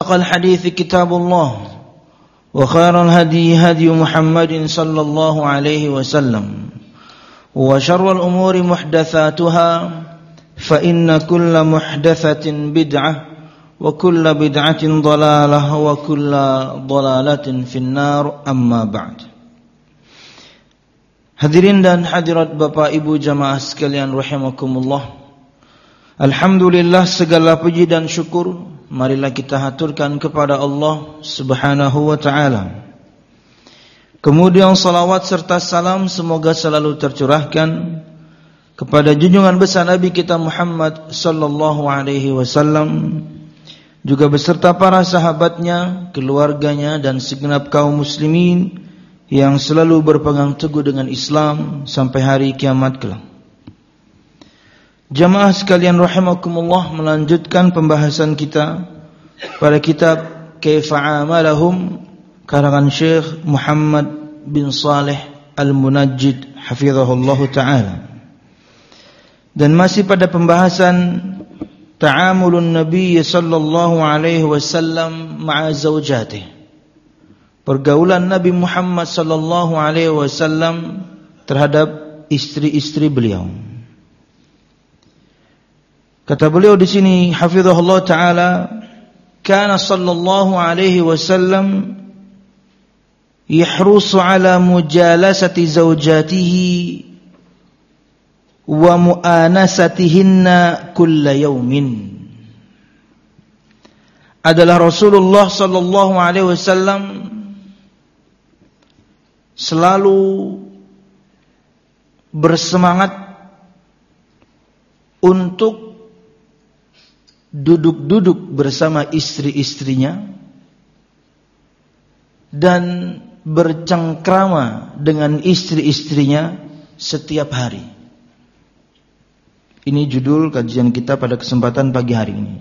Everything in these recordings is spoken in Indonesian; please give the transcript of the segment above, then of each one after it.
الحديث كتاب الله وخير الهدي هدي محمد صلى الله عليه وسلم وشر الأمور محدثاتها فإن كل محدثة بدعة وكل بدعة ضلالة وكل ضلالة في النار أما بعد. Hadirin dan hadirat Bapak Ibu jamaah sekalian rahimakumullah. Alhamdulillah, segala puji dan syukur marilah kita haturkan kepada Allah Subhanahu wa ta'ala. Kemudian salawat serta salam semoga selalu tercurahkan kepada junjungan besar Nabi kita Muhammad sallallahu alaihi wasallam, juga beserta para sahabatnya, keluarganya dan segenap kaum muslimin yang selalu berpegang teguh dengan Islam sampai hari kiamat kelak. Jamaah sekalian rahimakumullah, melanjutkan pembahasan kita pada kitab Kaifa Amalahum karangan Syekh Muhammad bin Saleh Al-Munajjid hafizahullah ta'ala. Dan masih pada pembahasan ta'amulun Nabi sallallahu alaihi wasallam ma'a zawjatih, pergaulan Nabi Muhammad sallallahu alaihi wasallam terhadap istri-istri beliau. Kata beliau di sini hafizahullah taala, kana sallallahu alaihi wasallam yahrusu ala mujalasati zawjatihi wa mu'anasatihinna kulla yaumin. Adalah Rasulullah sallallahu alaihi wasallam selalu bersemangat untuk duduk-duduk bersama istri-istrinya dan bercengkrama dengan istri-istrinya setiap hari. Ini judul kajian kita pada kesempatan pagi hari ini.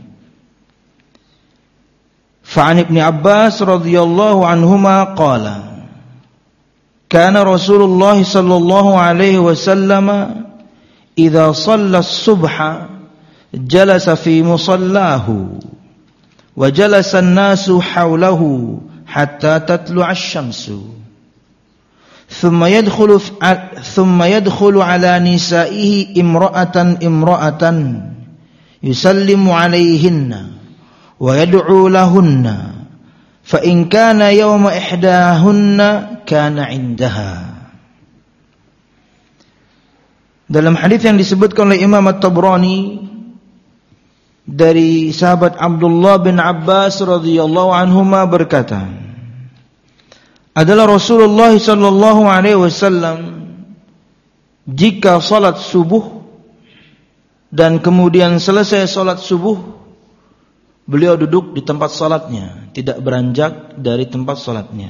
Fa'an Ibn Abbas radhiyallahu anhuma qala, kana Rasulullah sallallahu alaihi wasallam idza shalla as-subha jalasa fi musallahu wa jalasa an-nasu hawlahu hatta tatlu'a asy-syamsu thumma yadkhulu ala nisa'ihi imra'atan yusallimu 'alayhinna wa yad'u lahunna fa in kana yawma ihdahunna kana 'indaha. Dalam hadis yang disebutkan oleh Imam At-Tabrani dari sahabat Abdullah bin Abbas radhiyallahu anhuma berkata, adalah Rasulullah sallallahu alaihi wasallam jika salat subuh dan kemudian selesai salat subuh, beliau duduk di tempat salatnya, tidak beranjak dari tempat salatnya.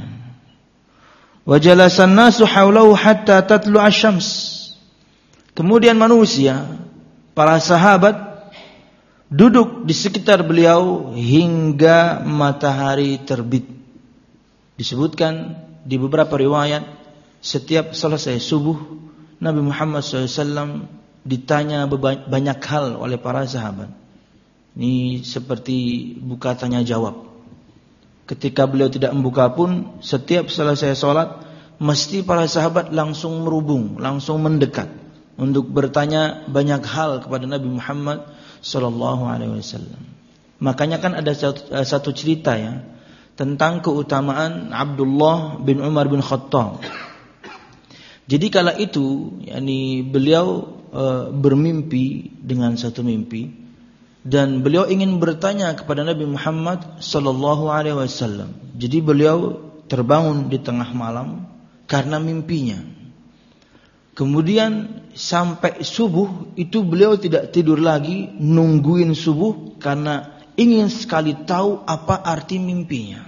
Wa jalasan nasu haulahu hatta tatlu asy-syams. Kemudian manusia, para sahabat duduk di sekitar beliau hingga matahari terbit. Disebutkan di beberapa riwayat, setiap selesai subuh Nabi Muhammad SAW ditanya banyak hal oleh para sahabat. Ini seperti buka tanya jawab. Ketika beliau tidak membuka pun, setiap selesai sholat mesti para sahabat langsung merubung, langsung mendekat untuk bertanya banyak hal kepada Nabi Muhammad sallallahu alaihi wasallam. Makanya kan ada satu cerita ya tentang keutamaan Abdullah bin Umar bin Khattab. Jadi kala itu beliau bermimpi dengan satu mimpi dan beliau ingin bertanya kepada Nabi Muhammad sallallahu alaihi wasallam. Jadi beliau terbangun di tengah malam karena mimpinya. Kemudian sampai subuh itu beliau tidak tidur lagi, nungguin subuh karena ingin sekali tahu apa arti mimpinya.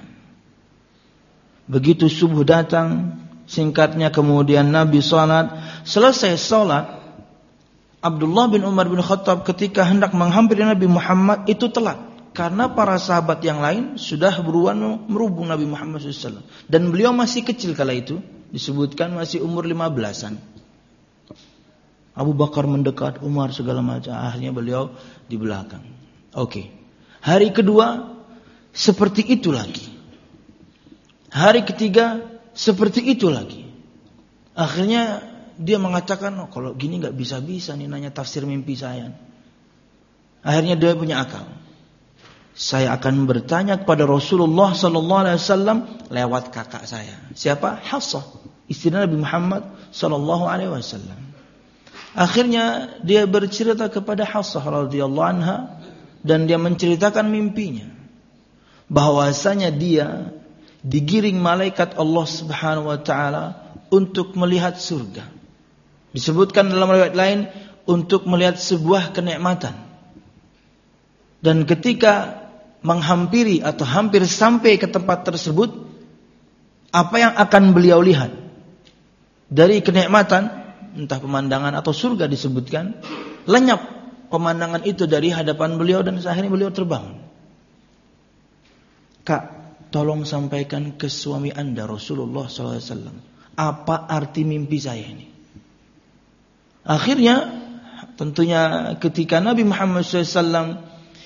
Begitu subuh datang, singkatnya kemudian Nabi salat. Selesai salat, Abdullah bin Umar bin Khattab ketika hendak menghampiri Nabi Muhammad itu telat. Karena para sahabat yang lain sudah beruan merubung Nabi Muhammad SAW. Dan beliau masih kecil kala itu, disebutkan masih umur 15-an. Abu Bakar mendekat, Umar segala macam. Akhirnya beliau di belakang. Oke. Hari kedua seperti itu lagi. Hari ketiga seperti itu lagi. Akhirnya dia mengatakan, oh, kalau gini nggak bisa-bisa nih nanya tafsir mimpi saya. Akhirnya dia punya akal. Saya akan bertanya kepada Rasulullah sallallahu alaihi wasallam lewat kakak saya. Siapa? Hafsah, istri Nabi Muhammad sallallahu alaihi wasallam. Akhirnya dia bercerita kepada Hafsah radhiyallahu anha dan dia menceritakan mimpinya. Bahwasanya dia digiring malaikat Allah Subhanahu wa taala untuk melihat surga. Disebutkan dalam riwayat lain untuk melihat sebuah kenikmatan. Dan ketika menghampiri atau hampir sampai ke tempat tersebut, apa yang akan beliau lihat dari kenikmatan, entah pemandangan atau surga disebutkan, lenyap pemandangan itu dari hadapan beliau dan akhirnya beliau terbangun. Kak, tolong sampaikan ke suami Anda Rasulullah SAW, apa arti mimpi saya ini? Akhirnya tentunya ketika Nabi Muhammad SAW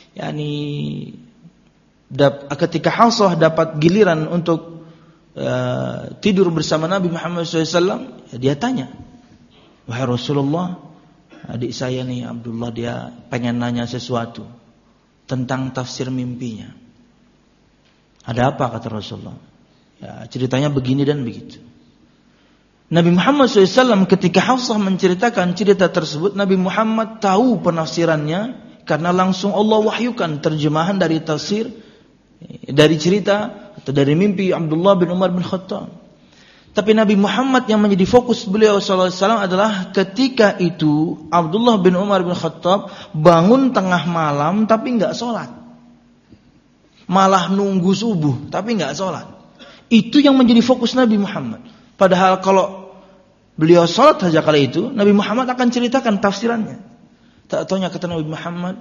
ketika Hafsah dapat giliran untuk tidur bersama Nabi Muhammad SAW, dia tanya, wahai Rasulullah, adik saya nih Abdullah dia pengen nanya sesuatu tentang tafsir mimpinya. Ada apa kata Rasulullah? Ya, ceritanya begini dan begitu. Nabi Muhammad SAW ketika Hafsah menceritakan cerita tersebut, Nabi Muhammad tahu penafsirannya karena langsung Allah wahyukan terjemahan dari tafsir, dari cerita atau dari mimpi Abdullah bin Umar bin Khattab. Tapi Nabi Muhammad yang menjadi fokus beliau SAW adalah ketika itu Abdullah bin Umar bin Khattab bangun tengah malam tapi enggak sholat. Malah nunggu subuh tapi enggak sholat. Itu yang menjadi fokus Nabi Muhammad. Padahal kalau beliau sholat saja kali itu, Nabi Muhammad akan ceritakan tafsirannya. Tak taunya kata Nabi Muhammad,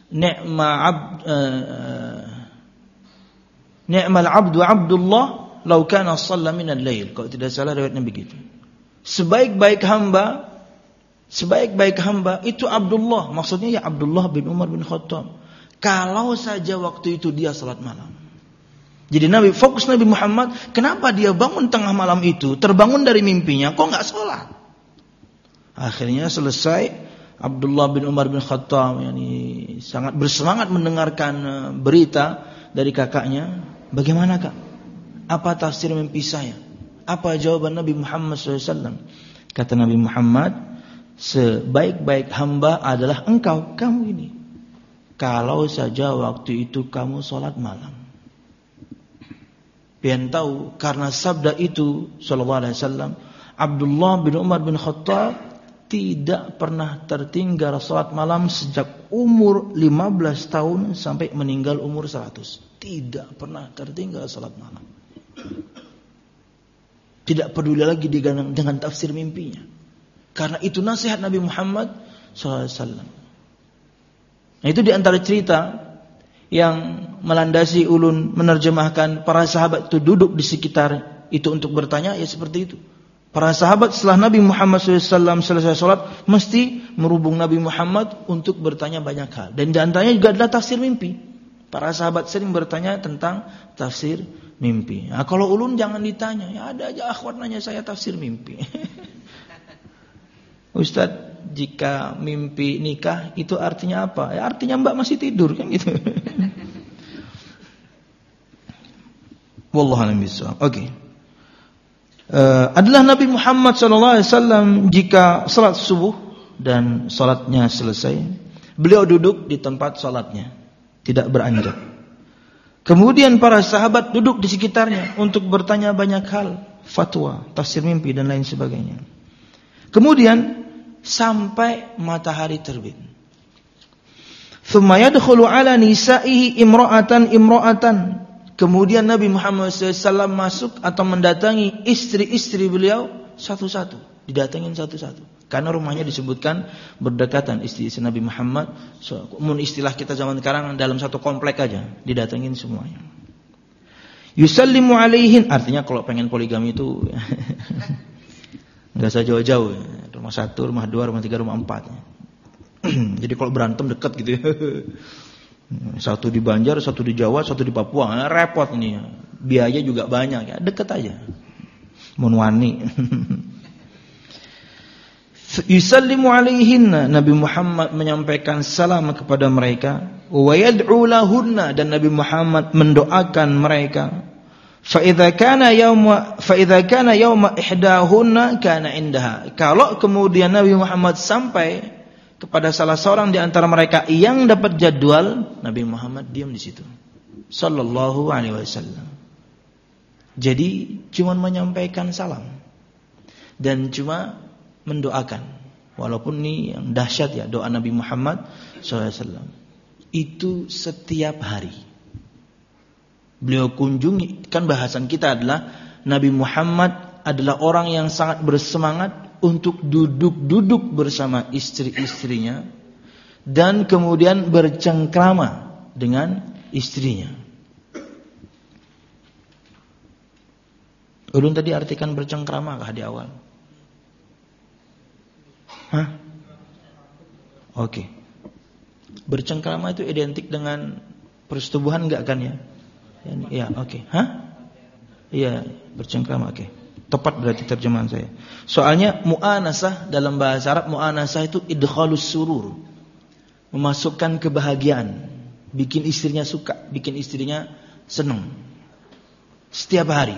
ni'mal abdu Abdullah law kana shalla min al-lail. Kalau tidak salah riwayatnya begitu. Sebaik-baik hamba itu Abdullah, maksudnya ya Abdullah bin Umar bin Khattab. Kalau saja waktu itu dia salat malam. Jadi fokus Nabi Muhammad, kenapa dia bangun tengah malam itu, terbangun dari mimpinya, kok enggak salat? Akhirnya selesai, Abdullah bin Umar bin Khattab sangat bersemangat mendengarkan berita dari kakaknya. Bagaimana kak? Apa tafsir mimpi saya? Apa jawaban Nabi Muhammad SAW? Kata Nabi Muhammad, sebaik-baik hamba adalah engkau, kamu ini. Kalau saja waktu itu kamu sholat malam. Pian tahu karena sabda itu sallallahu alaihi wasallam, Abdullah bin Umar bin Khattab tidak pernah tertinggal salat malam sejak umur 15 tahun sampai meninggal umur 100. Tidak pernah tertinggal salat malam. Tidak peduli lagi dengan tafsir mimpinya. Karena itu nasihat Nabi Muhammad SAW. Nah, itu di antara cerita yang melandasi ulun menerjemahkan para sahabat itu duduk di sekitar itu untuk bertanya, ya seperti itu. Para sahabat setelah Nabi Muhammad SAW selesai sholat mesti merubung Nabi Muhammad untuk bertanya banyak hal. Dan di antaranya juga adalah tafsir mimpi. Para sahabat sering bertanya tentang tafsir mimpi. Nah, kalau ulun jangan ditanya, ya ada aja akhwat nanya saya tafsir mimpi. Ustaz, jika mimpi nikah itu artinya apa? Ya artinya mbak masih tidur kan gitu. Wallahu a'lam bishawab. Oke. Adalah Nabi Muhammad SAW jika salat subuh dan salatnya selesai, beliau duduk di tempat salatnya, tidak beranjak. Kemudian para sahabat duduk di sekitarnya untuk bertanya banyak hal, fatwa, tafsir mimpi dan lain sebagainya. Kemudian sampai matahari terbit. Thumma yadkhulu ala nisa'ihi imra'atan. Kemudian Nabi Muhammad SAW masuk atau mendatangi istri-istri beliau satu-satu, didatangin satu-satu. Karena rumahnya disebutkan berdekatan istri-istri Nabi Muhammad. Istilah kita zaman sekarang dalam satu komplek aja, didatangin semuanya. Yusallimu alaihin, artinya kalau pengen poligami itu enggak usah jauh-jauh. Rumah 1, rumah 2, rumah 3, rumah 4. Jadi kalau berantem dekat gitu ya. Satu di Banjar, satu di Jawa, satu di Papua. Repot nih. Biaya juga banyak ya. Deket aja. Mun wani. Yusallimu alaihinna, Nabi Muhammad menyampaikan salam kepada mereka. Wa yad'u lahunna, dan Nabi Muhammad mendoakan mereka. Fa idza kana yauma ihdahunna kana indaha. Kalau kemudian Nabi Muhammad sampai kepada salah seorang di antara mereka yang dapat jadwal, Nabi Muhammad diam di situ. Sallallahu alaihi wasallam. Jadi cuma menyampaikan salam dan cuma mendoakan. Walaupun ini yang dahsyat ya, doa Nabi Muhammad SAW. Itu setiap hari. Beliau kunjungi, kan bahasan kita adalah Nabi Muhammad adalah orang yang sangat bersemangat untuk duduk-duduk bersama istri-istrinya dan kemudian bercengkrama dengan istrinya. Ulun tadi artikan bercengkrama kah di awal? Hah? Oke. Bercengkrama itu identik dengan persetubuhan enggak kan ya? Ya, oke. Hah? Iya, bercengkrama, oke. Tepat berarti terjemahan saya. Soalnya mu'anasah dalam bahasa Arab, mu'anasah itu idkhalus surur. Memasukkan kebahagiaan. Bikin istrinya suka, bikin istrinya senang. Setiap hari.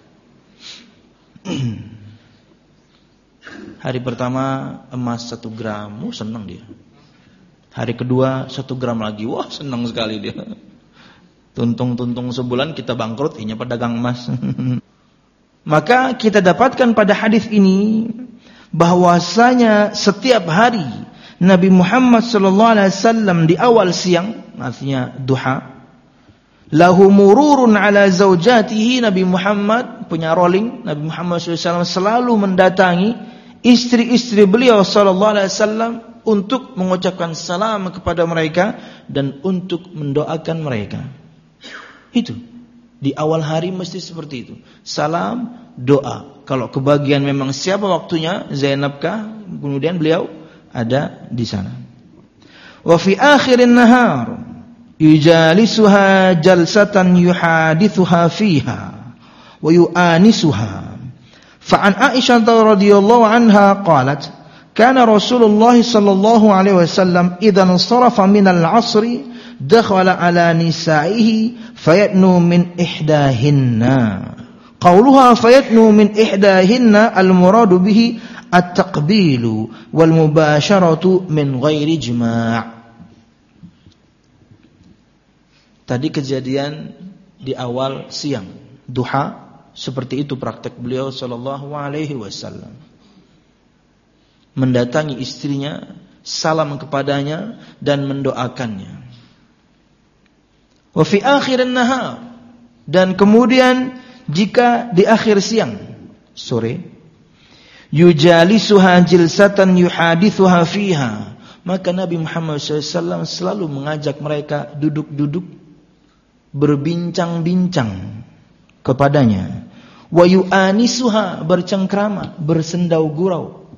Hari pertama emas 1 gram, senang dia. Hari kedua 1 gram lagi, wah senang sekali dia. Tuntung-tuntung sebulan kita bangkrut, ini pedagang emas. Maka kita dapatkan pada hadis ini bahwasanya setiap hari Nabi Muhammad sallallahu alaihi wasallam di awal siang, artinya duha, lahu mururun ala zaujatihi, Nabi Muhammad punya rolling, Nabi Muhammad SAW selalu mendatangi istri-istri beliau sallallahu alaihi wasallam untuk mengucapkan salam kepada mereka dan untuk mendoakan mereka. Itu di awal hari mesti seperti itu. Salam, doa. Kalau kebagian memang siapa waktunya, Zainab kah? Kemudian beliau ada di sana. Wa fi akhirin nahar yujalisuha jalsatan yuhadithuha fiha wa yu'anisuha. Fa'an Aisyah radhiyallahu anha qalat, kana Rasulullah sallallahu alaihi wasallam idza insarafa min al-'asri dakhala ala nisa'ihi fayadnu min ihdahinna. Qauluha fayadnu min ihdahinna al-muradu bihi at-taqbilu wal mubasharatu min ghairi jima'. Tadi kejadian di awal siang, duha, seperti itu praktek beliau sallallahu alaihi wasallam. Mendatangi istrinya, salam kepadanya dan mendoakannya. Wa fi akhirin nahar, dan kemudian jika di akhir siang, sore, yujalisuha jilsatan yuhadithuha fiha, maka Nabi Muhammad SAW selalu mengajak mereka duduk-duduk berbincang-bincang kepadanya. Wa yu'anisuha, bercengkrama, bersendau gurau.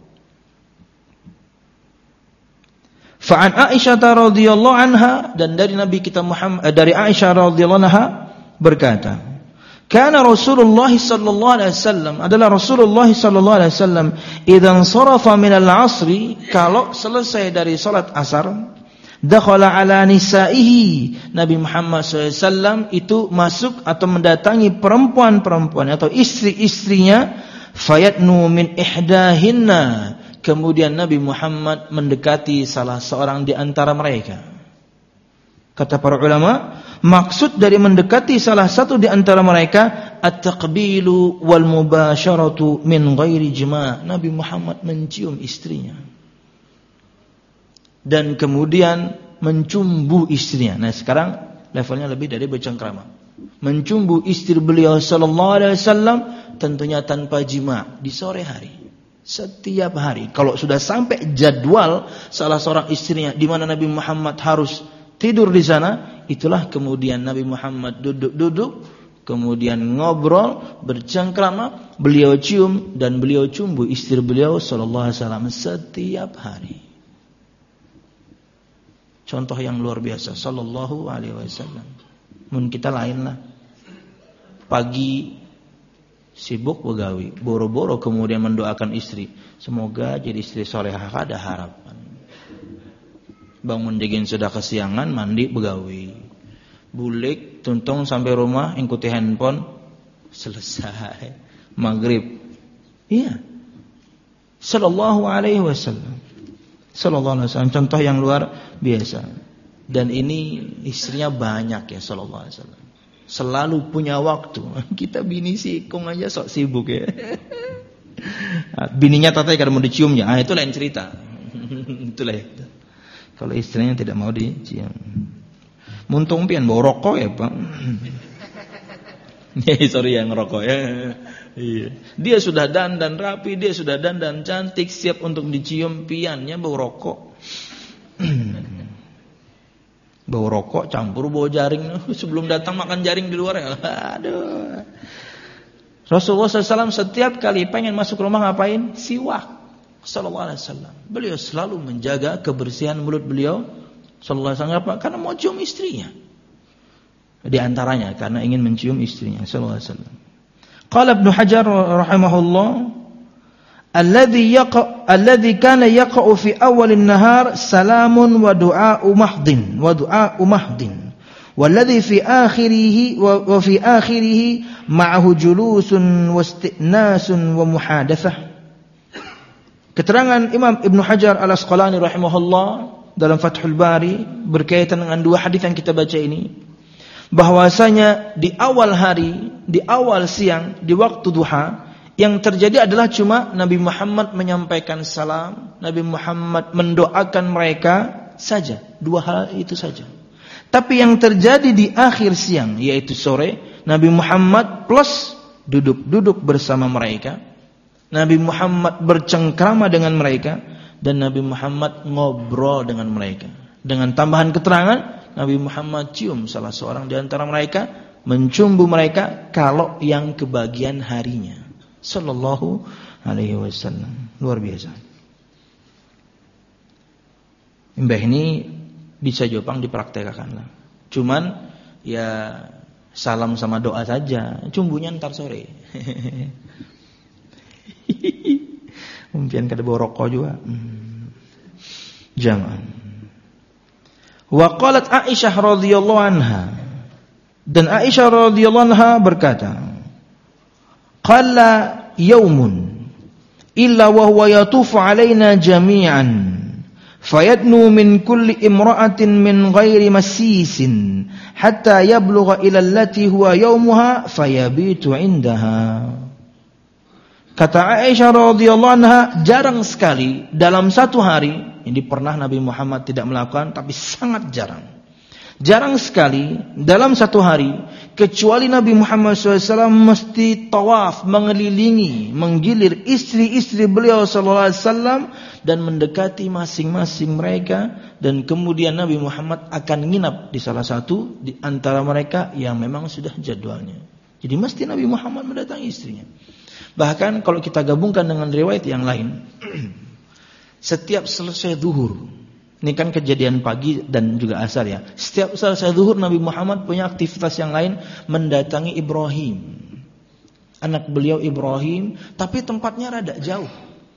Fa'an Aisyah radhiyallahu anha, dan dari Nabi kita Muhammad, dari Aisyah radhiyallahu anha berkata, kana Rasulullah sallallahu alaihi wasallam, adalah Rasulullah sallallahu alaihi wasallam idzan sarafa min al-'asri, kalau selesai dari salat asar, dakhala ala nisaihi, Nabi Muhammad SAW itu masuk atau mendatangi perempuan-perempuan atau istri-istrinya, fayadnu min ihdahinna, kemudian Nabi Muhammad mendekati salah seorang di antara mereka. Kata para ulama, maksud dari mendekati salah satu di antara mereka at-taqbilu wal mubasharatu min ghairi jima'. Nabi Muhammad mencium istrinya dan kemudian mencumbu istrinya. Nah, sekarang levelnya lebih dari bercengkrama. Mencumbu istri beliau sallallahu alaihi wasallam tentunya tanpa jima' di sore hari. Setiap hari. Kalau sudah sampai jadwal salah seorang istrinya di mana Nabi Muhammad harus tidur di sana, itulah kemudian Nabi Muhammad duduk-duduk, kemudian ngobrol, bercengkrama, beliau cium dan beliau cumbu istri beliau sallallahu alaihi wasallam setiap hari. Contoh yang luar biasa sallallahu alaihi wasallam. Mun kita lain lah. Pagi sibuk begawi, boro-boro kemudian mendoakan istri, semoga jadi istri solehah, ada harapan. Bangun dingin sudah kesiangan, mandi begawi. Bulik tuntung sampai rumah ikuti handphone, selesai. Maghrib. Iya. Sallallahu alaihi wasallam. Sallallahu alaihi wasallam, contoh yang luar biasa. Dan ini istrinya banyak ya sallallahu alaihi wasallam. Selalu punya waktu. Kita bini sikung aja sok sibuk ya. Bininya tata kalau mau diciumnya, itu lain cerita. Itulah itu. Kalau istrinya tidak mau dicium. Muntung pian bawa rokok ya, Pak. Sorry yang ngerokok ya. Iya. Dia sudah dandan rapi, dia sudah dandan cantik, siap untuk dicium, piannya bau rokok. Bau rokok campur bau jaring. Sebelum datang makan jaring di luar ya. Aduh. Rasulullah SAW setiap kali pengen masuk rumah ngapain? Siwak. Sallallahu alaihi wasallam. Beliau selalu menjaga kebersihan mulut beliau. Sallallahu alaihi wasallam. Karena mau cium istrinya. Di antaranya karena ingin mencium istrinya. Sallallahu alaihi wasallam. Qala Ibnu Hajar rahimahullah, alladhi kana yaqa'u fi awal an-nahar salamun wa du'a'u mahdin walladhi fi akhirih wa fi akhirih ma'ahu julusun wa istinasun wa muhadatsah. Keterangan Imam Ibnu Hajar Al-Asqalani rahimahullah dalam Fathul Bari berkaitan dengan dua hadis yang kita baca ini, bahwasanya di awal hari, di awal siang, di waktu duha, yang terjadi adalah cuma Nabi Muhammad menyampaikan salam, Nabi Muhammad mendoakan mereka saja. Dua hal itu saja. Tapi yang terjadi di akhir siang, yaitu sore, Nabi Muhammad plus duduk-duduk bersama mereka, Nabi Muhammad bercengkrama dengan mereka, dan Nabi Muhammad ngobrol dengan mereka. Dengan tambahan keterangan, Nabi Muhammad cium salah seorang di antara mereka, mencumbu mereka kalau yang kebagian harinya. Sallallahu alaihi wasallam. Luar biasa. Mbah ini bisa Jepang dipraktekkan lah. Cuman ya salam sama doa saja, cumbunya ntar sore. Mungkin kada bawa rokok juga. Jangan. Wa qalat Aisyah radhiyallahu anha, dan Aisyah radhiyallahu anha berkata, qalla yaumun illa wa huwa yatufu alaina jami'an fayadnu min kulli imra'atin min ghairi masisin hatta yablugha ila allati huwa yaumuha fayabitu indaha. Kata Aisyah radhiyallahu anha, jarang sekali dalam satu hari, ini pernah Nabi Muhammad tidak melakukan, tapi sangat jarang. Jarang sekali dalam satu hari, kecuali Nabi Muhammad SAW mesti tawaf, mengelilingi, menggilir istri-istri beliau SAW dan mendekati masing-masing mereka, dan kemudian Nabi Muhammad akan nginap di salah satu di antara mereka yang memang sudah jadwalnya. Jadi mesti Nabi Muhammad mendatangi istrinya. Bahkan kalau kita gabungkan dengan riwayat yang lain, setiap selesai zuhur, ini kan kejadian pagi dan juga asar ya. Setiap selesai zuhur Nabi Muhammad punya aktivitas yang lain, mendatangi Ibrahim, anak beliau Ibrahim, tapi tempatnya rada jauh,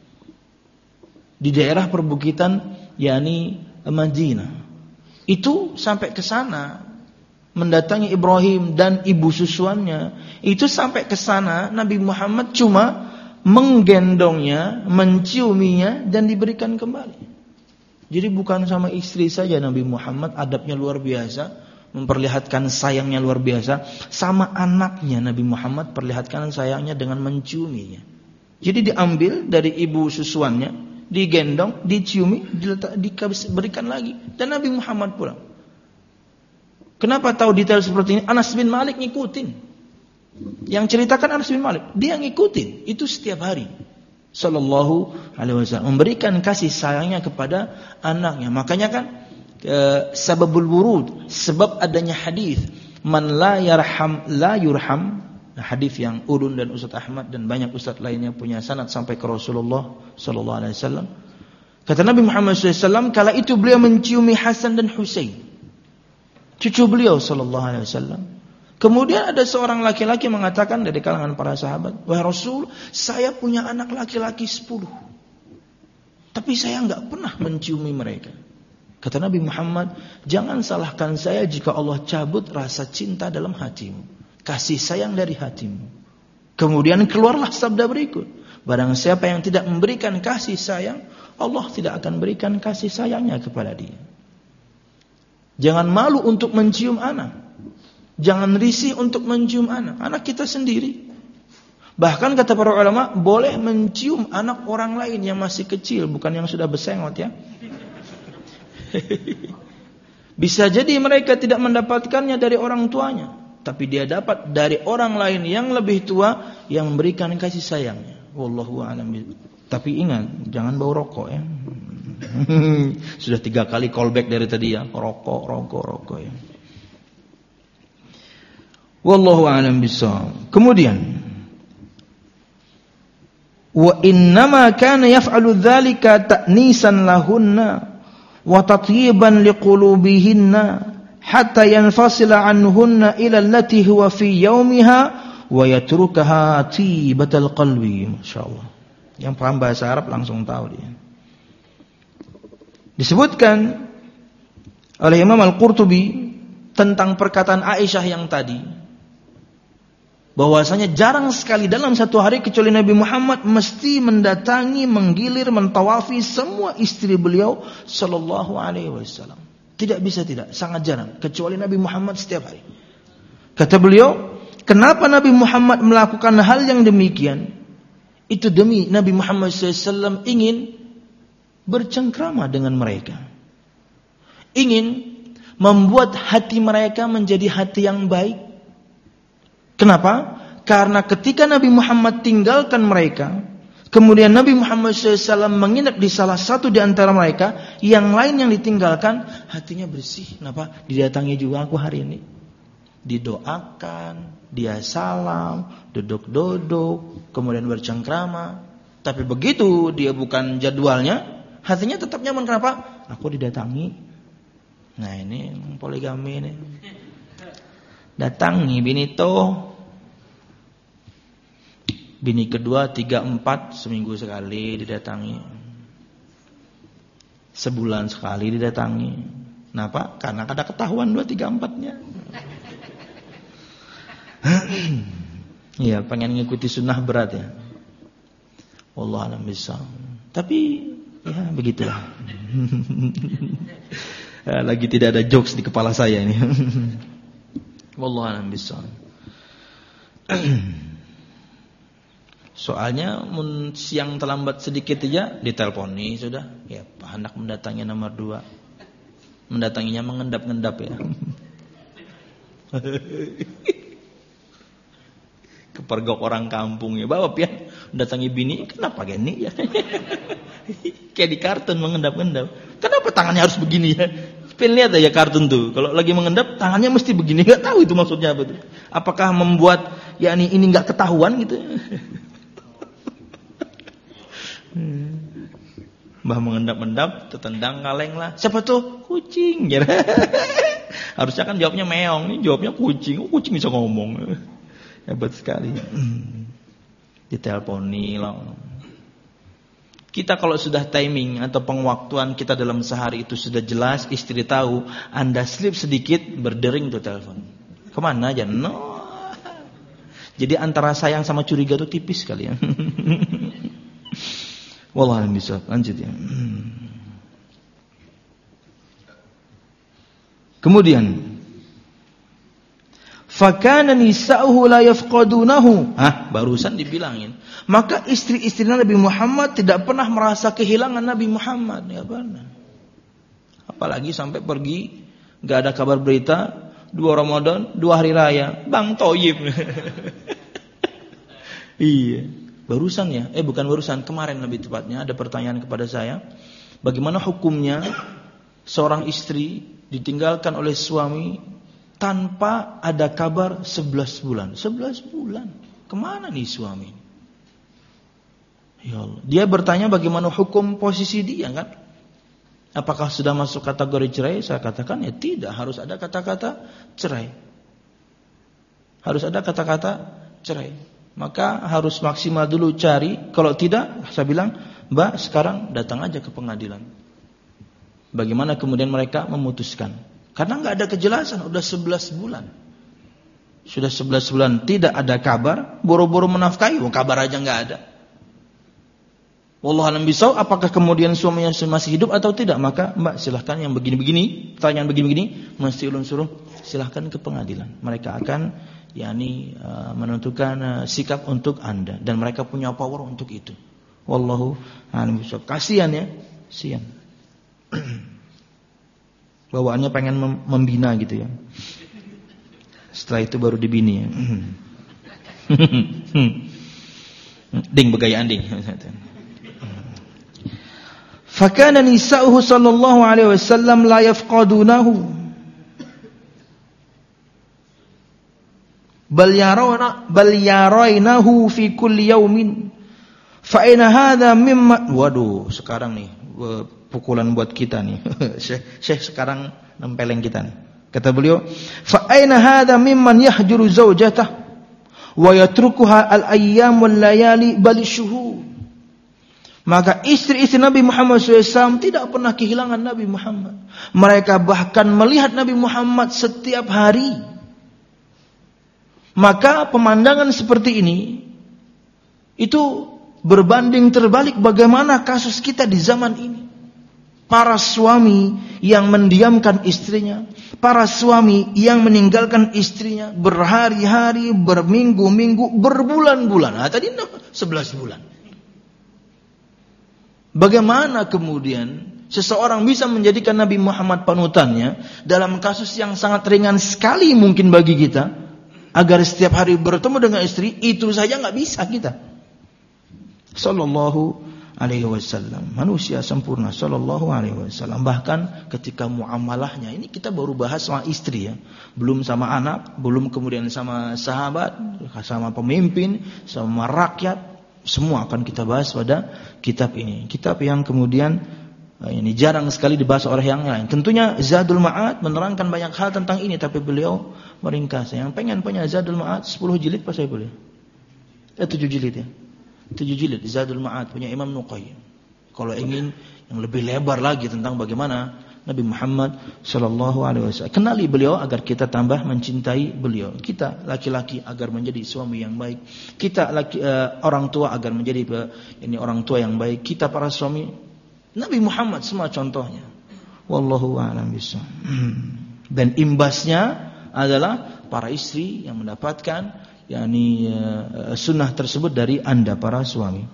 di daerah perbukitan, yakni Madinah. Itu sampai ke sana, mendatangi Ibrahim dan ibu susuannya. Itu sampai ke sana Nabi Muhammad cuma menggendongnya, menciuminya dan diberikan kembali. Jadi bukan sama istri saja Nabi Muhammad adabnya luar biasa, memperlihatkan sayangnya luar biasa, sama anaknya Nabi Muhammad perlihatkan sayangnya dengan menciuminya. Jadi diambil dari ibu susuannya, digendong, diciumi, diberikan lagi, dan Nabi Muhammad pulang. Kenapa tahu detail seperti ini? Anas bin Malik ngikutin. Yang ceritakan Anas bin Malik, dia ngikutin itu setiap hari. Sallallahu alaihi wasallam memberikan kasih sayangnya kepada anaknya. Makanya kan sababul wurud, sebab adanya hadis man la yarham la yurham, hadis yang ulun dan Ustaz Ahmad dan banyak ustaz lainnya punya sanad sampai ke Rasulullah sallallahu alaihi wasallam. Kata Nabi Muhammad SAW, kala itu beliau menciumi Hasan dan Husain, cucu beliau sallallahu alaihi wasallam. Kemudian ada seorang laki-laki mengatakan dari kalangan para sahabat, wahai Rasul, saya punya anak laki-laki 10, tapi saya enggak pernah menciumi mereka. Kata Nabi Muhammad, jangan salahkan saya jika Allah cabut rasa cinta dalam hatimu, kasih sayang dari hatimu. Kemudian keluarlah sabda berikut, barang siapa yang tidak memberikan kasih sayang, Allah tidak akan berikan kasih sayangnya kepada dia. Jangan malu untuk mencium anak. Jangan risih untuk mencium anak. Anak kita sendiri. Bahkan kata para ulama, boleh mencium anak orang lain yang masih kecil, bukan yang sudah besengot ya. Bisa jadi mereka tidak mendapatkannya dari orang tuanya, tapi dia dapat dari orang lain yang lebih tua yang memberikan kasih sayangnya. Wallahu a'lam. Tapi ingat, jangan bau rokok ya. Sudah 3 kali callback dari tadi ya, rokok ya. Wallahu a'lam bishawab. Kemudian, wa innama kana yaf'alu dzalika ta'nisan lahunna wa tatyiban liqulubihinna hatta yanfasila anhunna ila allati huwa fi yaumiha wa yatrukaha tibatal qalbi. Masyaallah. Yang paham bahasa Arab langsung tahu dia. Disebutkan oleh Imam Al-Qurtubi tentang perkataan Aisyah yang tadi, bahwasanya jarang sekali dalam satu hari kecuali Nabi Muhammad mesti mendatangi, menggilir, mentawafi semua istri beliau sallallahu alaihi wasallam. Tidak bisa tidak, sangat jarang, kecuali Nabi Muhammad setiap hari. Kata beliau, kenapa Nabi Muhammad melakukan hal yang demikian? Itu demi Nabi Muhammad SAW ingin bercengkrama dengan mereka, ingin membuat hati mereka menjadi hati yang baik. Kenapa? Karena ketika Nabi Muhammad tinggalkan mereka, kemudian Nabi Muhammad SAW menginap di salah satu di antara mereka, yang lain yang ditinggalkan, hatinya bersih. Kenapa? Didatangi juga aku hari ini, didoakan, dia salam, duduk-duduk, kemudian bercengkrama. Tapi begitu dia bukan jadwalnya, hatinya tetap nyaman. Kenapa? Aku didatangi. Nah ini poligami ini. Datangi bini toh, bini kedua 3, 4 seminggu sekali didatangi, sebulan sekali didatangi. Kenapa? Karena ada ketahuan 2, 3, 4-nya. Iya, pengen ngikuti sunnah berat ya. Wallahu a'lam bishawab. Tapi ya begitulah. Lagi tidak ada jokes di kepala saya ini. Wallahu a'lam bishawab. Soalnya siang terlambat sedikit aja diteleponi sudah. Ya, Pak hendak mendatangi nomor 2. Mendatanginya mengendap-endap ya. Kepergok orang kampung ya, bawa pian datangi bini, kenapa gini ya? Kayak di kartun mengendap-endap. Kenapa tangannya harus begini ya? Pian lihat aja kartun tuh, kalau lagi mengendap tangannya mesti begini, nggak tahu itu maksudnya apa tuh. Apakah membuat yakni ini nggak ketahuan gitu? Mbah mengendap-endap, tertendang kaleng lah. Siapa tuh? Kucing. Harusnya kan jawabnya meong, nih jawabnya kucing. Oh, kucing bisa ngomong. Hebat sekali. Diteleponi lah. Kita kalau sudah timing atau pengwaktuan kita dalam sehari itu sudah jelas, istri tahu, Anda slip sedikit berdering tuh telepon. Kemana aja? No. Jadi antara sayang sama curiga tuh tipis sekali ya. Wallahualam bishawab. Lanjut ya. Kemudian fakana nisa'uhu la yafqadunahu. Barusan dibilangin. Maka istri-istri Nabi Muhammad tidak pernah merasa kehilangan Nabi Muhammad. Ya pernah. Apalagi sampai pergi, gak ada kabar berita, 2 Ramadan, 2 hari raya, Bang Toyib. Iya. Barusan ya, bukan barusan, kemarin lebih tepatnya ada pertanyaan kepada saya. Bagaimana hukumnya seorang istri ditinggalkan oleh suami tanpa ada kabar 11 bulan. 11 bulan. Kemana nih suami? Ya Allah. Dia bertanya bagaimana hukum posisi dia kan? Apakah sudah masuk kategori cerai? Saya katakan ya tidak, harus ada kata-kata cerai. Harus ada kata-kata cerai. Maka harus maksimal dulu cari. Kalau tidak, saya bilang, Mbak sekarang datang aja ke pengadilan. Bagaimana kemudian mereka memutuskan? Karena nggak ada kejelasan, udah 11 bulan. Sudah 11 bulan tidak ada kabar, boro-boro menafkahi, kabar aja nggak ada. Wallahu a'lam bishawab, apakah kemudian suaminya masih hidup atau tidak? Maka Mbak silahkan yang begini-begini, pertanyaan begini-begini, mesti ulun suruh silahkan ke pengadilan. Mereka akan menentukan sikap untuk Anda dan mereka punya power untuk itu. Wallahu a'lam bishawab. Kasihan ya, kasihan. Bawaannya pengen membina gitu ya. Setelah itu baru dibini ya. Ding begayaan ding. Fakana nisa'uhu sallallahu alaihi wasallam la yafqadunahu bal yarainahu fi kulli yawmin fa aina hadha mimma. Waduh, sekarang nih pukulan buat kita nih. Syekh sekarang nempeleng kita nih. Kata beliau, fa aina hadha mimman yahjuru zawjatah wa yatrukuha al-ayyam wal layali bal syuhur. Maka istri-istri Nabi Muhammad SAW tidak pernah kehilangan Nabi Muhammad. Mereka bahkan melihat Nabi Muhammad setiap hari. Maka pemandangan seperti ini itu berbanding terbalik bagaimana kasus kita di zaman ini. Para suami yang mendiamkan istrinya, para suami yang meninggalkan istrinya berhari-hari, berminggu-minggu, berbulan-bulan. Nah, tadi 11 bulan. Bagaimana kemudian seseorang bisa menjadikan Nabi Muhammad panutannya dalam kasus yang sangat ringan sekali mungkin bagi kita, agar setiap hari bertemu dengan istri, itu saja nggak bisa kita. Sallallahu alaihi wasallam, manusia sempurna sallallahu alaihi wasallam. Bahkan ketika muamalahnya, ini kita baru bahas sama istri ya, belum sama anak, belum kemudian sama sahabat, sama pemimpin, sama rakyat. Semua akan kita bahas pada kitab ini. Kitab yang kemudian ini jarang sekali dibahas oleh yang lain. Tentunya Zadul Ma'ad menerangkan banyak hal tentang ini, tapi beliau meringkas. Yang pengen punya Zadul Ma'ad 10 jilid pas saya boleh. 7 jilid ya. 7 jilid Zadul Ma'ad punya Imam Nuqayyim. Kalau ingin yang lebih lebar lagi tentang bagaimana Nabi Muhammad sallallahu alaihi wasallam, kenali beliau agar kita tambah mencintai beliau. Kita laki-laki agar menjadi suami yang baik. Kita orang tua agar menjadi orang tua yang baik. Kita para suami, Nabi Muhammad semua contohnya. Wallahu a'lam bishawab. Dan imbasnya adalah para istri yang mendapatkan sunnah tersebut dari Anda para suami.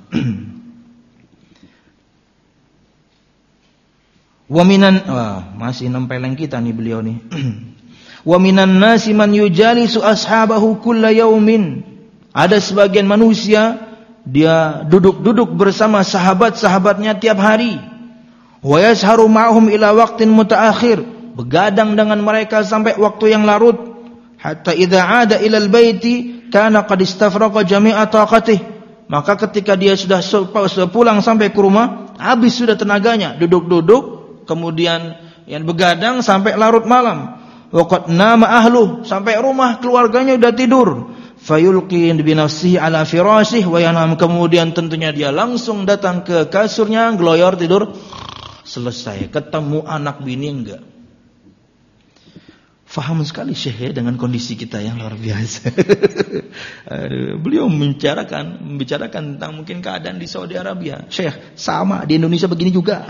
Wa minan masih nempeleng kita nih beliau nih. Wa minan nasi man yujalisu ashabahu kulla yaumin. Ada sebagian manusia dia duduk-duduk bersama sahabat-sahabatnya tiap hari. Wa yasharu ma'hum ila waqtin mutaakhir. Begadang dengan mereka sampai waktu yang larut. Hatta idza 'ada ila al-baiti kana qad istafraqa jami'a taqatih. Maka ketika dia sudah pulang sampai ke rumah, habis sudah tenaganya, duduk-duduk kemudian yang begadang sampai larut malam. Waqad nama ahlu, sampai rumah keluarganya sudah tidur. Fayulqi bi nafsihi ala firashih wa yanam, kemudian tentunya dia langsung datang ke kasurnya, geloyor tidur. Selesai. Ketemu anak bini enggak. Faham sekali Syekh ya dengan kondisi kita yang luar biasa. Beliau membicarakan tentang mungkin keadaan di Saudi Arabia. Syekh, sama di Indonesia begini juga.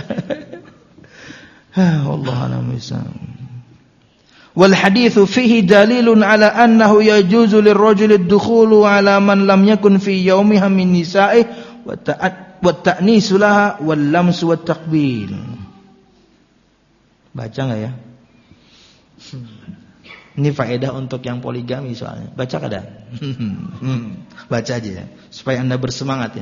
Allah a'lam bishawab. Wal haditsu fihi dalilun ala annahu yajuzu lirrajuli ad-dukhulu ala man lam yakun fi yawmiha min nisa'ihi wa ta'nisu laha wal lamsu wat taqbil. Baca enggak ya? Ini faedah untuk yang poligami soalnya. Baca kada? Baca aja ya, supaya Anda bersemangat ya.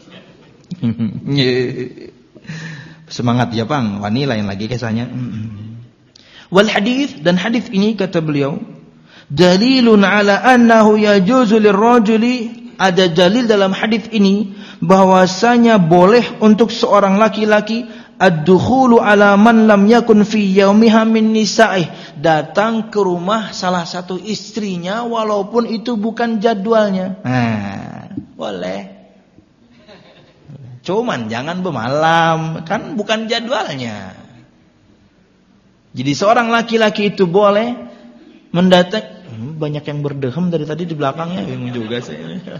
Semangat ya Bang, wani lain lagi kisahnya. Wal hadis, dan hadis ini kata beliau, dalilun ala annahu yajuzu lirrajuli ada dalil dalam hadis ini bahwasanya boleh untuk seorang laki-laki ad-dukhulu ala man lam yakun fi yaumiha min nisa'ih, datang ke rumah salah satu istrinya walaupun itu bukan jadwalnya. Boleh. Cuman jangan bermalam, kan bukan jadwalnya. Jadi seorang laki-laki itu boleh mendatang. Banyak yang berdehem dari tadi di belakangnya, bingung juga sih.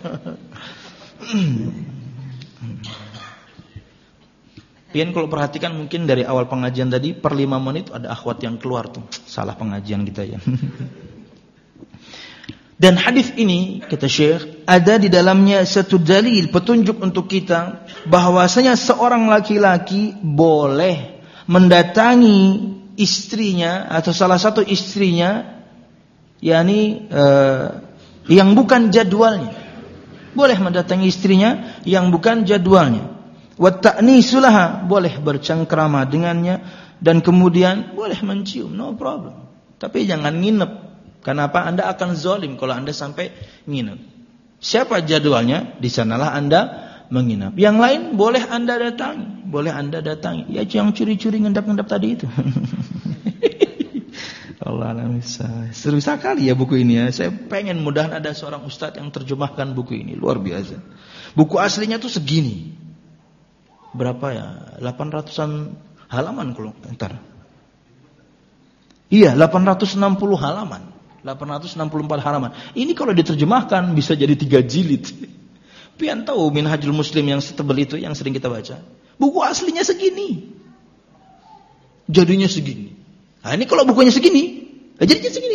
Pian kalau perhatikan mungkin dari awal pengajian tadi per 5 menit ada akhwat yang keluar tuh. Salah pengajian kita ya. Dan hadis ini kata Syekh ada di dalamnya satu dalil petunjuk untuk kita bahwasanya seorang laki-laki boleh mendatangi istrinya atau salah satu istrinya yakni yang bukan jadwalnya. Boleh mendatangi istrinya yang bukan jadwalnya. Wa ta'nisulaha, boleh bercengkrama dengannya dan kemudian boleh mencium, no problem. Tapi jangan nginep. Kenapa? Anda akan zalim kalau Anda sampai nginep. Siapa jadwalnya? Di sanalah Anda menginap. Yang lain boleh Anda datangi, boleh Anda datangi. Ya yang curi-curi ngendap-ngendap tadi itu. Allah alhamdulillah. Seru sekali ya buku ini ya. Saya pengen mudahan ada seorang ustadz yang terjemahkan buku ini, luar biasa. Buku aslinya tuh segini. Berapa ya? 800-an halaman kalau entar. Iya, 860 halaman. 864 halaman. Ini kalau diterjemahkan bisa jadi 3 jilid. Pian tahu Minhajul Muslim yang setebal itu yang sering kita baca. Buku aslinya segini. Jadinya segini. Nah, ini kalau bukunya segini, jadinya segini.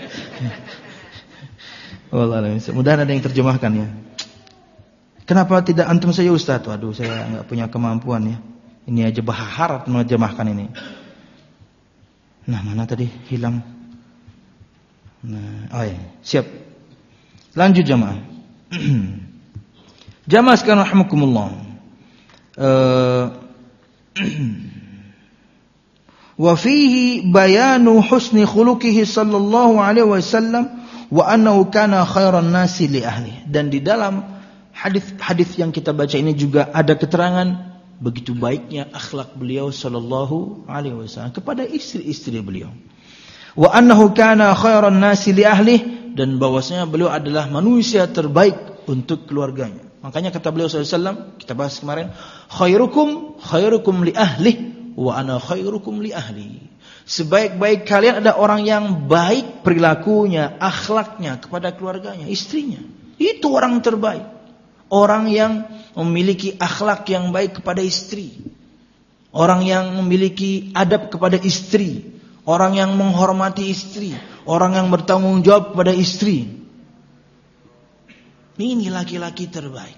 Wallahualam. Mudah-mudahan ada yang terjemahkan ya. Kenapa tidak antum saja Ustaz? Waduh, saya enggak punya kemampuan ya. Ini aja berharap menerjemahkan ini. Nah, mana tadi hilang? Nah, oh ya, siap. Lanjut jamaah. Jamaah sekalian rahimakumullah. Wa fihi bayanu husni khuluqihi sallallahu alaihi wasallam wa annahu kana khairan nasi li ahli. Dan di dalam hadis yang kita baca ini juga ada keterangan begitu baiknya akhlak beliau sallallahu alaihi wasallam kepada istri-istri beliau. Wa annahu kana khairan nasi li ahli, dan bahwasanya beliau adalah manusia terbaik untuk keluarganya. Makanya kata beliau sallallahu alaihi wasallam, kita bahas kemarin, khairukum li ahli wa ana khairukum li ahli. Sebaik-baik kalian ada orang yang baik perilakunya, akhlaknya kepada keluarganya, istrinya. Itu orang terbaik. Orang yang memiliki akhlak yang baik kepada istri. Orang yang memiliki adab kepada istri. Orang yang menghormati istri. Orang yang bertanggung jawab kepada istri. Ini laki-laki terbaik.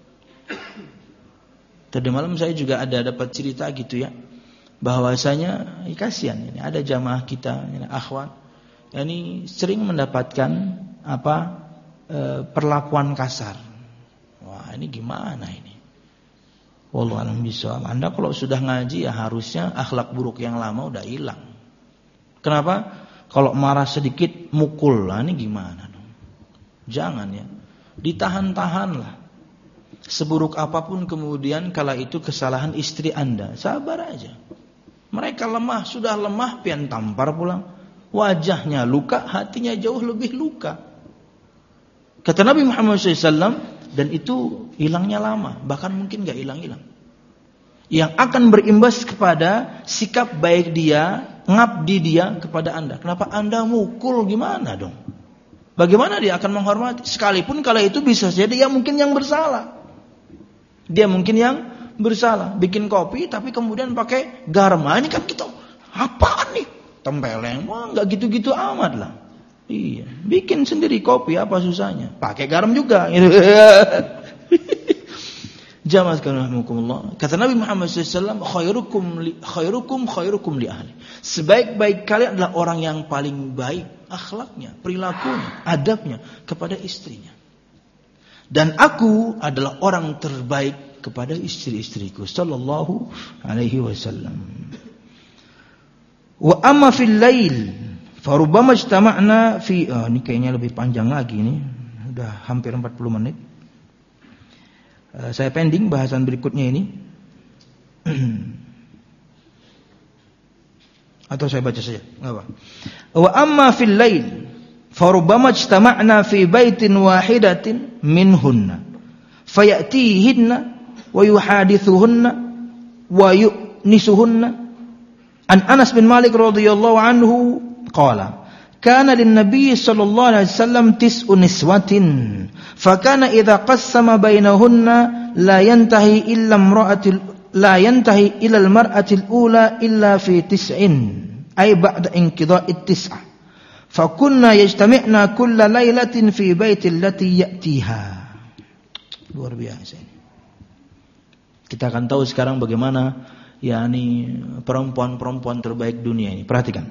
Tadi malam saya juga ada dapat cerita gitu ya. Bahwasanya kasihan ini ada jamaah kita, ini akhwat. Ini sering mendapatkan perlakuan kasar. Wah, ini gimana ini? Wallahu a'lam bishawab. Anda kalau sudah ngaji ya harusnya akhlak buruk yang lama udah hilang. Kenapa? Kalau marah sedikit mukul, lah ini gimana dong? Jangan ya. Ditahan-tahanlah. Seburuk apapun kemudian kala itu kesalahan istri Anda, sabar aja. Mereka lemah, sudah lemah pian tampar pulang. Wajahnya luka, hatinya jauh lebih luka. Kata Nabi Muhammad SAW, dan itu hilangnya lama, bahkan mungkin gak hilang-hilang. Yang akan berimbas kepada sikap baik dia, ngabdi dia kepada Anda. Kenapa Anda mukul, gimana dong? Bagaimana dia akan menghormati? Sekalipun kala itu bisa saja dia mungkin yang bersalah. Dia mungkin yang bersalah. Bikin kopi tapi kemudian pakai garam. Ini kan kita, apaan nih? Tempeleng, wah gak gitu-gitu amat lah. Iya, bikin sendiri kopi, apa susahnya? Pakai garam juga. Jamaah sekalian rahimakumullah. Kata Nabi Muhammad SAW, khairukum li ahli. Sebaik-baik kalian adalah orang yang paling baik akhlaknya, perilakunya, adabnya kepada istrinya. Dan aku adalah orang terbaik kepada istri-istriku sallallahu alaihi wasallam. Wa amma fil lail farubama ijtama'na fi ini kayaknya lebih panjang lagi nih. Udah hampir 40 menit. Saya pending bahasan berikutnya ini. Atau saya baca saja, enggak apa. Wa amma fil lail farubbama ijtama'na fi baitin wahidatin minhunna fayatihinna wa yuhadithuhunna wa yu'nisuhunna. An Anas bin Malik radhiyallahu anhu qala kana lin-nabiy sallallahu alaihi wasallam tis'u niswatin fakana idza qassama bainahunna la yantahi illa al-mar'atil ula illa fi tis'in ay ba'da inqida'it tis'ah fakunna yajtami'na kulla lailatin fi baitil lati ya'tiha. Luar biasa ini. Kita akan tahu sekarang bagaimana yakni perempuan-perempuan terbaik dunia ini. Perhatikan.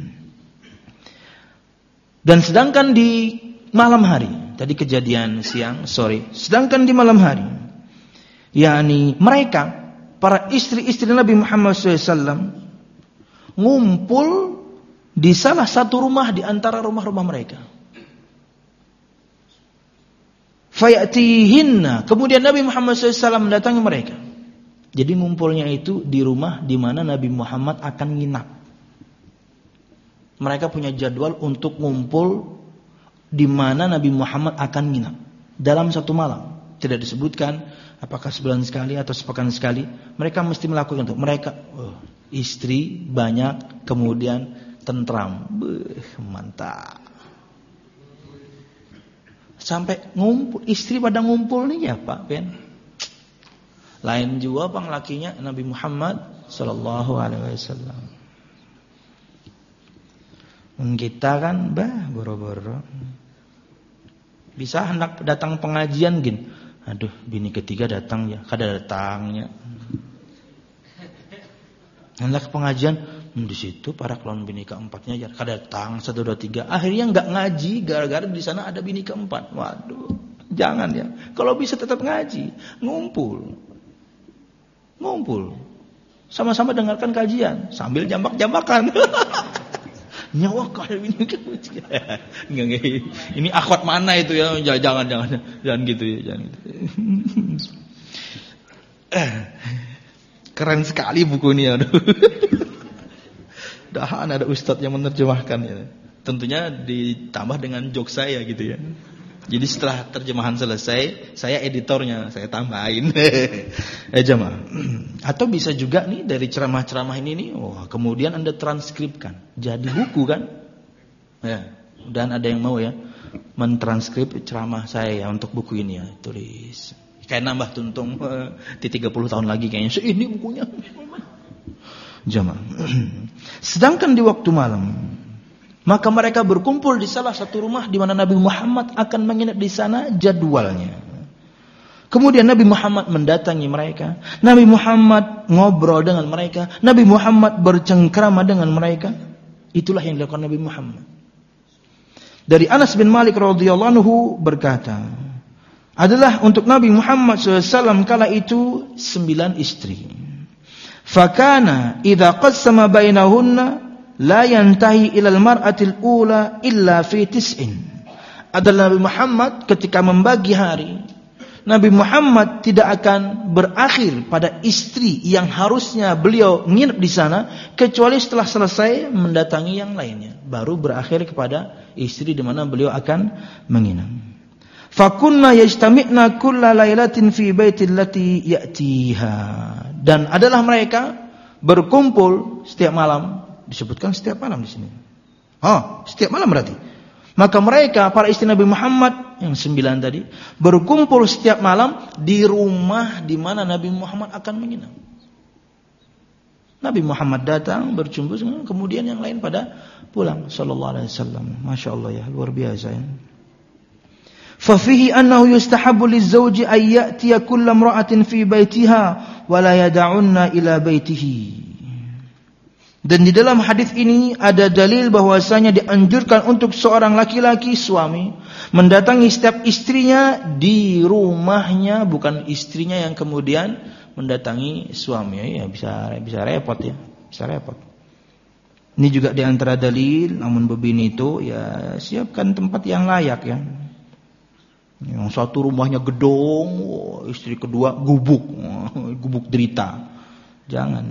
Dan sedangkan di malam hari, tadi kejadian siang, sore, sedangkan di malam hari, yakni mereka para istri-istri Nabi Muhammad SAW ngumpul di salah satu rumah di antara rumah-rumah mereka. Fayatihinna, kemudian Nabi Muhammad SAW mendatangi mereka. Jadi ngumpulnya itu di rumah di mana Nabi Muhammad akan nginap. Mereka punya jadwal untuk ngumpul di mana Nabi Muhammad akan nginap dalam satu malam. Tidak disebutkan apakah sebulan sekali atau sepekan sekali. Mereka mesti melakukan itu. Mereka istri banyak, kemudian tentram. Mantap. Sampai ngumpul, istri pada ngumpul nih ya Pak Ben. Lain juga bang lakinya Nabi Muhammad sallallahu alaihi wasallam. Kita kan boro-boro. Bisa hendak datang pengajian gin. Aduh, bini ketiga datang ya, kada datangnya. Hendak pengajian di situ para calon bini keempatnya ya kada datang 1 2 3. Akhirnya enggak ngaji gara-gara di sana ada bini keempat. Waduh, jangan ya. Kalau bisa tetap ngaji, ngumpul. Sama-sama dengarkan kajian sambil jambak-jambakan. Nyawa kali ini enggak. Ini akhwat mana itu ya? Jangan gitu ya, jangan gitu. Keren sekali buku ini aduh. Dahan ada ustadz yang menerjemahkan ya. Tentunya ditambah dengan jok saya gitu ya. Jadi setelah terjemahan selesai, saya editornya, saya tambahin. Jemaah. Atau bisa juga nih dari ceramah-ceramah ini nih, kemudian Anda transkripkan. Jadi buku kan? Ya. Dan ada yang mau ya mentranskrip ceramah saya ya, untuk buku ini ya, tulis. Kayak nambah tuntung di 30 tahun lagi kayaknya. Ini bukunya. Jemaah. Sedangkan di waktu malam, maka mereka berkumpul di salah satu rumah di mana Nabi Muhammad akan menginap di sana jadwalnya. Kemudian Nabi Muhammad mendatangi mereka. Nabi Muhammad ngobrol dengan mereka. Nabi Muhammad bercengkrama dengan mereka. Itulah yang dilakukan Nabi Muhammad. Dari Anas bin Malik radhiyallahu anhu berkata, adalah untuk Nabi Muhammad SAW kala itu 9 istri. Fakana idza qassama bainahunna la yantahi ilal mar'atil ula illa fi tis'in. Adalah Nabi Muhammad ketika membagi hari, Nabi Muhammad tidak akan berakhir pada istri yang harusnya beliau nginep di sana kecuali setelah selesai mendatangi yang lainnya, baru berakhir kepada istri di mana beliau akan menginap. Fakunna yajtami'na kulla lailatin fi baitil lati ya'tiha. Dan adalah mereka berkumpul setiap malam. Disebutkan setiap malam di sini. Setiap malam berarti. Maka mereka para istri Nabi Muhammad yang 9 tadi berkumpul setiap malam di rumah di mana Nabi Muhammad akan menginap. Nabi Muhammad datang berjumpa, kemudian yang lain pada pulang. Sallallahu alaihi wasallam. Masya Allah ya, luar biasa ya. ففيه أنه يستحب للزوج أن يأتي كل امرأة في بيتها ولا يدعن إلى بيته. Dan di dalam hadis ini ada dalil bahwasanya dianjurkan untuk seorang laki-laki suami mendatangi setiap istrinya di rumahnya, bukan istrinya yang kemudian mendatangi suami. Ya bisa repot ya, bisa repot. Ini juga di antara dalil, namun begini itu ya siapkan tempat yang layak ya. Yang satu rumahnya gedong, istri kedua gubuk, gubuk derita. Jangan.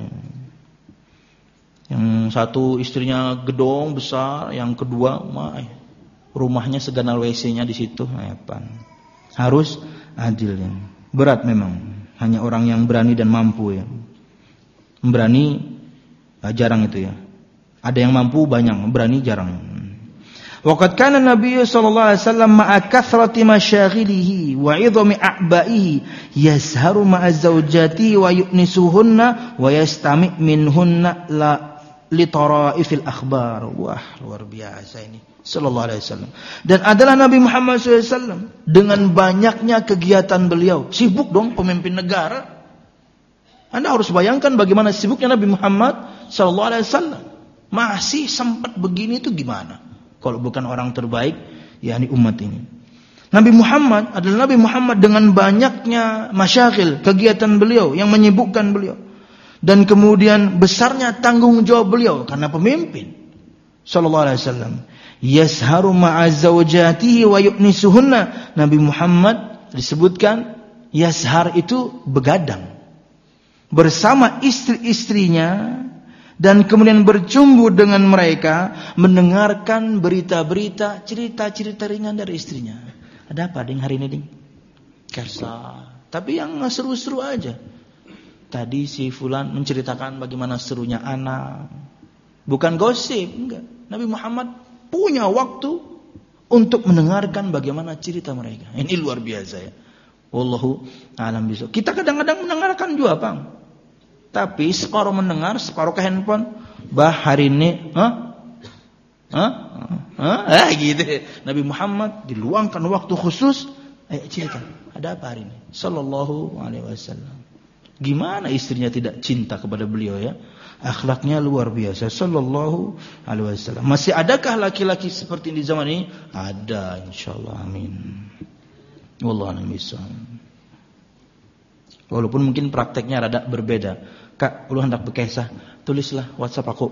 Yang satu istrinya gedong besar, yang kedua rumahnya seganal WC-nya di situ. Harus adil ya. Berat memang. Hanya orang yang berani dan mampu ya. Berani jarang itu ya. Ada yang mampu banyak, berani jarang. Waqad kana Nabi sallallahu alaihi wasallam ma'a kathrati masyaghilihi wa 'idhami a'ba'ihi yazharu ma'a zawjatihi wa yu'nisuhunna wa yastami' minhunna li tara'ifil akhbar. Wah, luar biasa ini sallallahu alaihi wasallam. Dan adalah Nabi Muhammad sallallahu alaihi wasallam dengan banyaknya kegiatan beliau. Sibuk dong pemimpin negara. Anda harus bayangkan bagaimana sibuknya Nabi Muhammad sallallahu alaihi wasallam. Masih sempat begini itu gimana? Kalau bukan orang terbaik, yakni umat ini. Nabi Muhammad adalah Nabi Muhammad dengan banyaknya masyaghil, kegiatan beliau yang menyibukkan beliau. Dan kemudian besarnya tanggung jawab beliau karena pemimpin. Sallallahu alaihi wasallam. Yasharu ma'a zawjatihi wa yu'nisuhunna. Nabi Muhammad disebutkan yashar itu begadang bersama istri-istrinya. Dan kemudian bercumbu dengan mereka, mendengarkan berita-berita, cerita-cerita ringan dari istrinya. Ada apa ding hari ini ding? Kersa. Tapi yang seru-seru aja. Tadi si fulan menceritakan bagaimana serunya anak. Bukan gosip, enggak. Nabi Muhammad punya waktu untuk mendengarkan bagaimana cerita mereka. Ini luar biasa ya. Wallahu a'lam bishawab. Kita kadang-kadang mendengarkan juga, Bang. Tapi separuh mendengar, separuh ke handphone. Bah hari ini, gitu. Nabi Muhammad diluangkan waktu khusus. Cerita, ada apa hari ini? Sallallahu alaihi wasallam. Gimana istrinya tidak cinta kepada beliau ya? Akhlaknya luar biasa. Sallallahu alaihi wasallam. Masih adakah laki-laki seperti ini di zaman ini? Ada, insyaallah. Amin. Wallahu a'lam bishawab. Walaupun mungkin prakteknya rada berbeda. Kak, lu hendak berkisah, tulislah WhatsApp aku.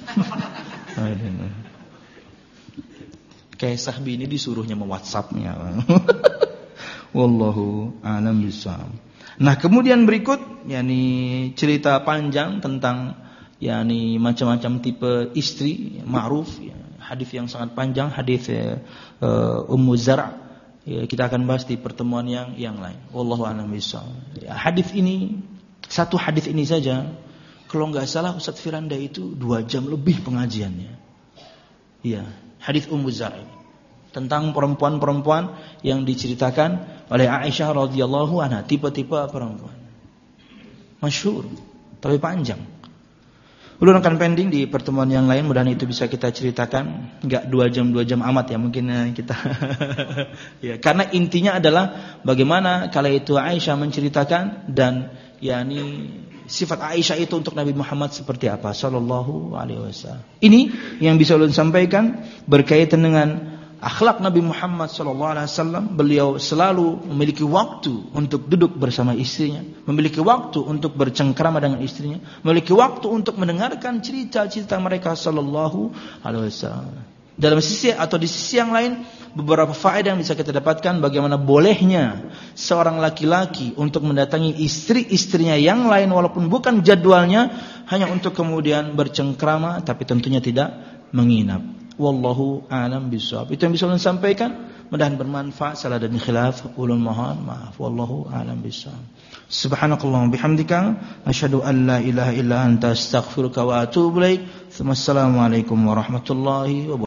Kisah bini disuruhnya me-WhatsApp-nya. Wallahu a'lam bishawab. Nah, kemudian berikut yakni cerita panjang tentang yakni macam-macam tipe istri ma'ruf ya. Hadis yang sangat panjang, hadis Ummu Zar'. Ya, kita akan bahas di pertemuan yang lain. Wallahu a'lam bishawab. Ya, hadis ini, satu hadis ini saja, kalau enggak salah Ustaz Firanda itu 2 jam lebih pengajiannya. Iya, hadis Ummu Zar' tentang perempuan-perempuan yang diceritakan oleh Aisyah radhiyallahu anha, tipe-tipe perempuan. Masyhur, tapi panjang. Ulun akan pending di pertemuan yang lain, mudah-mudahan itu bisa kita ceritakan. Enggak 2 jam amat ya mungkin kita. Ya, karena intinya adalah bagaimana kala itu Aisyah menceritakan dan yakni sifat Aisyah itu untuk Nabi Muhammad seperti apa sallallahu alaihi wasallam. Ini yang bisa ulun sampaikan berkaitan dengan akhlak Nabi Muhammad sallallahu alaihi wasallam. Beliau selalu memiliki waktu untuk duduk bersama istrinya, memiliki waktu untuk bercengkrama dengan istrinya, memiliki waktu untuk mendengarkan cerita-cerita mereka sallallahu alaihi wasallam. Dalam sisi atau di sisi yang lain, beberapa faedah yang bisa kita dapatkan bagaimana bolehnya seorang laki-laki untuk mendatangi istri-istrinya yang lain walaupun bukan jadwalnya, hanya untuk kemudian bercengkrama tapi tentunya tidak menginap. Wallahu a'lam bishawab. Itu yang bisa ulun sampaikan. Mudah-mudahan bermanfaat. Salah dan khilaf ulun mohon maaf. Wallahu a'lam bishawab. Subhanakallahumma bihamdika asyhadu an la ilaha illa anta astaghfiruka wa atubu ilaik. Wassalamualaikum warahmatullahi wabarakatuh.